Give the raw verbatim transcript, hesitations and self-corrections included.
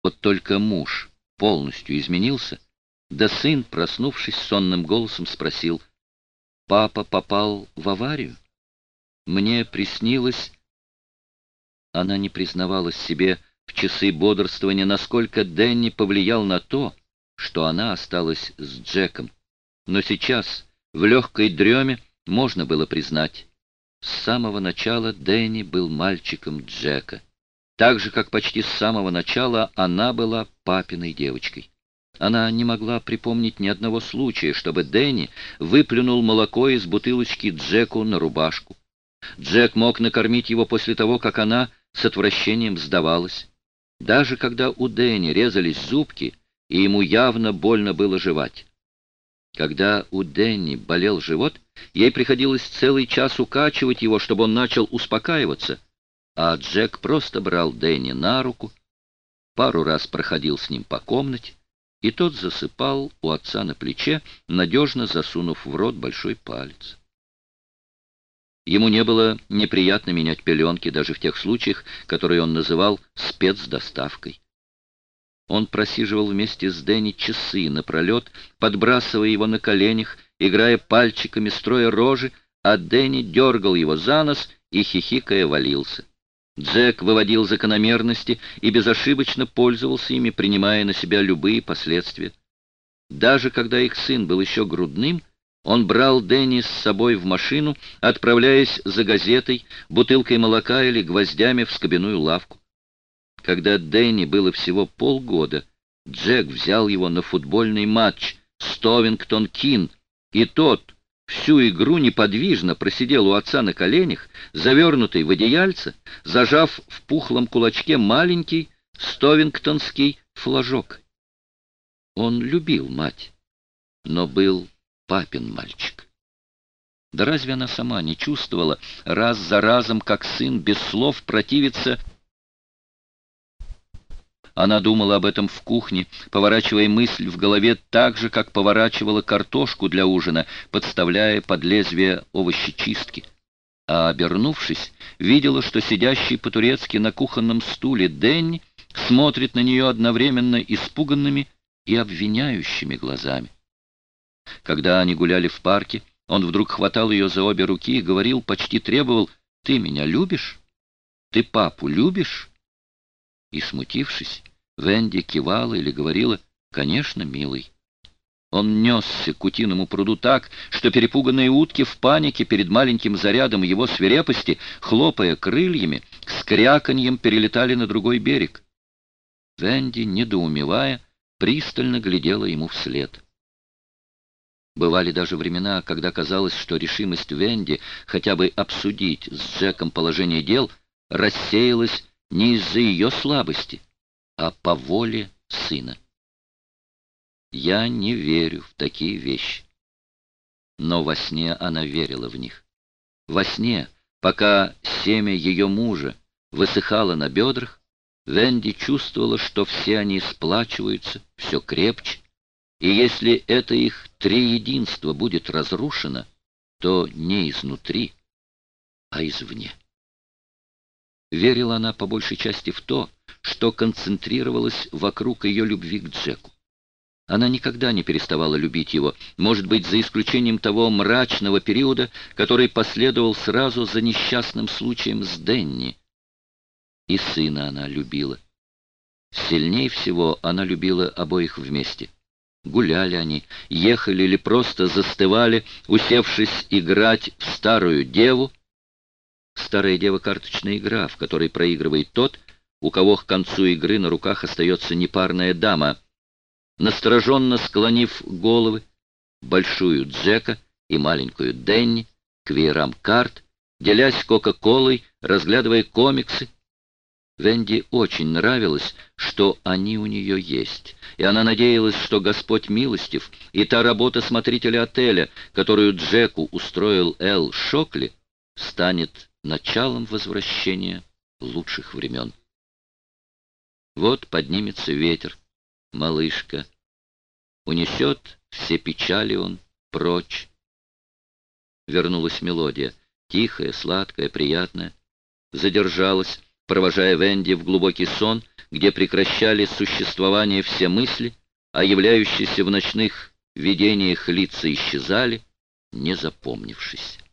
Вот только муж полностью изменился, да сын, проснувшись сонным голосом, спросил: «Папа попал в аварию? Мне приснилось...» Она не признавалась себе в часы бодрствования, насколько Дэнни повлиял на то, что она осталась с Джеком. Но сейчас, в легкой дреме, можно было признать: с самого начала Дэнни был мальчиком Джека, так же, как почти с самого начала она была папиной девочкой. Она не могла припомнить ни одного случая, чтобы Дэнни выплюнул молоко из бутылочки Джеку на рубашку. Джек мог накормить его после того, как она с отвращением сдавалась. Даже когда у Дэнни резались зубки, и ему явно больно было жевать. Когда у Дэнни болел живот, ей приходилось целый час укачивать его, чтобы он начал успокаиваться, а Джек просто брал Дэнни на руку, пару раз проходил с ним по комнате, и тот засыпал у отца на плече, надежно засунув в рот большой палец. Ему не было неприятно менять пеленки даже в тех случаях, которые он называл спецдоставкой. Он просиживал вместе с Дэнни часы напролет, подбрасывая его на коленях, играя пальчиками, строя рожи, а Дэнни дергал его за нос и, хихикая, валился. Джек выводил закономерности и безошибочно пользовался ими, принимая на себя любые последствия. Даже когда их сын был еще грудным, он брал Дэнни с собой в машину, отправляясь за газетой, бутылкой молока или гвоздями в скобяную лавку. Когда Дэнни было всего полгода, Джек взял его на футбольный матч Стовингтон-Кин, и тот всю игру неподвижно просидел у отца на коленях, завернутый в одеяльце, зажав в пухлом кулачке маленький стовингтонский флажок. Он любил мать, но был папин мальчик. Да разве она сама не чувствовала раз за разом, как сын без слов противится? Она думала об этом в кухне, поворачивая мысль в голове так же, как поворачивала картошку для ужина, подставляя под лезвие овощечистки. А, обернувшись, видела, что сидящий по-турецки на кухонном стуле Дэнни смотрит на нее одновременно испуганными и обвиняющими глазами. Когда они гуляли в парке, он вдруг хватал ее за обе руки и говорил, почти требовал: «Ты меня любишь? Ты папу любишь?» И, смутившись, Венди кивала или говорила: «Конечно, милый». Он несся к утиному пруду так, что перепуганные утки в панике перед маленьким зарядом его свирепости, хлопая крыльями, с кряканьем перелетали на другой берег. Венди, недоумевая, пристально глядела ему вслед. Бывали даже времена, когда казалось, что решимость Венди хотя бы обсудить с Джеком положение дел рассеялась не из-за ее слабости, а по воле сына. Я не верю в такие вещи. Но во сне она верила в них. Во сне, пока семя ее мужа высыхало на бедрах, Венди чувствовала, что все они сплачиваются все крепче, и если это их триединство будет разрушено, то не изнутри, а извне. Верила она по большей части в то, что концентрировалось вокруг ее любви к Джеку. Она никогда не переставала любить его, может быть, за исключением того мрачного периода, который последовал сразу за несчастным случаем с Дэнни. И сына она любила. Сильней всего она любила обоих вместе. Гуляли они, ехали или просто застывали, усевшись играть в старую деву. Старая дева — карточная игра, в которой проигрывает тот, у кого к концу игры на руках остается непарная дама. Настороженно склонив головы, большую Джека и маленькую Дэнни, к веерам карт, делясь кока-колой, разглядывая комиксы, Венди очень нравилось, что они у нее есть, и она надеялась, что Господь милостив, и та работа смотрителя отеля, которую Джеку устроил Эл Шокли, станет началом возвращения лучших времен. Вот поднимется ветер, малышка, унесет все печали он прочь. Вернулась мелодия, тихая, сладкая, приятная, задержалась, провожая Венди в глубокий сон, где прекращали существование все мысли, а являющиеся в ночных видениях лица исчезали, не запомнившись.